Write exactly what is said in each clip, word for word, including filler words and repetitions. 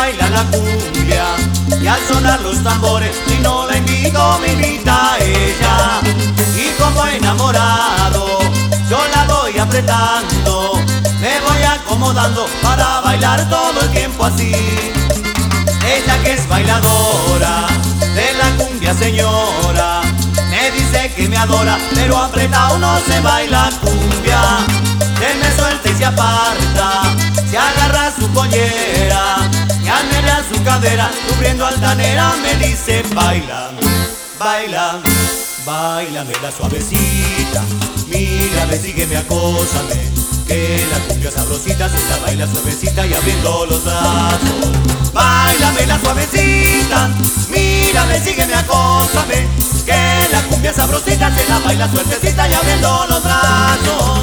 baila la cumbia y al sonar los tambores, si no la invito me invita a ella. Y como enamorado yo la voy apretando, me voy acomodando para bailar todo el tiempo así. Ella que es bailadora de la cumbia señora, me dice que me adora, pero apretado no se baila cumbia. Él me suelta y se aparta, se agarra su pollera y al menear su cadera, cubriendo altanera, me dice baila, baila, bailame la suavecita, mírame, sígueme, acósame, que la cumbia sabrosita se la baila suavecita y abriendo los brazos. Báilame la suavecita, mírame, sígueme, acósame, que la cumbia sabrosita se la baila suertecita y abriendo los brazos.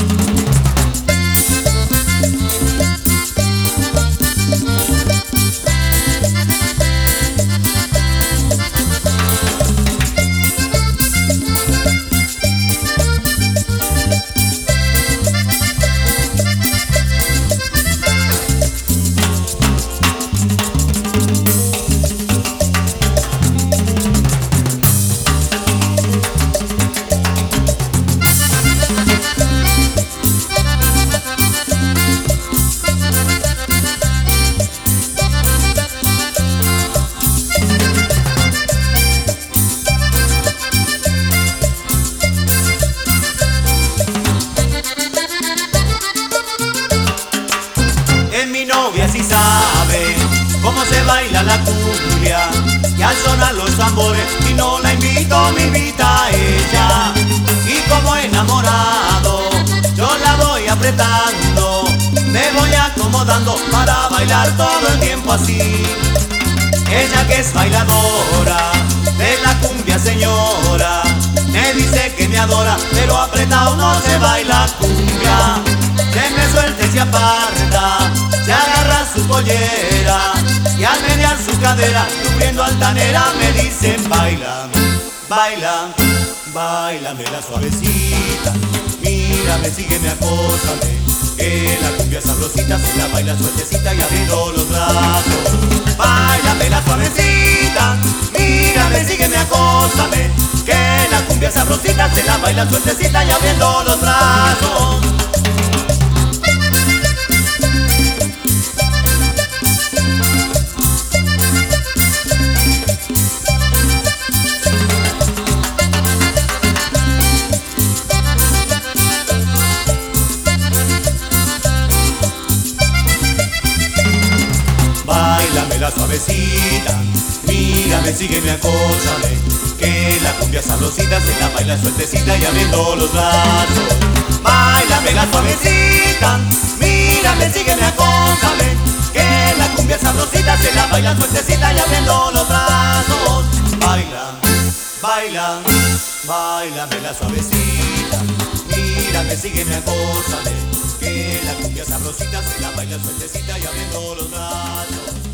Mi novia sí sabe cómo se baila la cumbia y al sonar los tambores, si no la invito me invita a ella. Y como enamorado yo la voy apretando, me voy acomodando para bailar todo el tiempo así. Ella que es bailadora de la cumbia señora, me dice que me adora, pero apretado no se baila cumbia. Que me suelte y se aparta, se agarra su pollera y al menear su cadera, cubriendo altanera, me dice baila, baila, bailame la suavecita, mírame, sígueme, acósame, que la cumbia sabrosita se la baila suertecita y abriendo los brazos. Bailame la suavecita, mírame, sígueme, acósame, que la cumbia sabrosita se la baila suertecita y abriendo los brazos. Báilame la suavecita, mírame, sígueme, acósame, que la cumbia sabrosita se la baila suertecita y abriendo los brazos. Báilame la suavecita, mírame, sígueme, acósame, que la cumbia sabrosita se la baila suertecita y abriendo los brazos. Baila, baila, báilame la suavecita, mírame, sígueme, acósame, que la cumbia sabrosita se la baila suertecita y abriendo los brazos.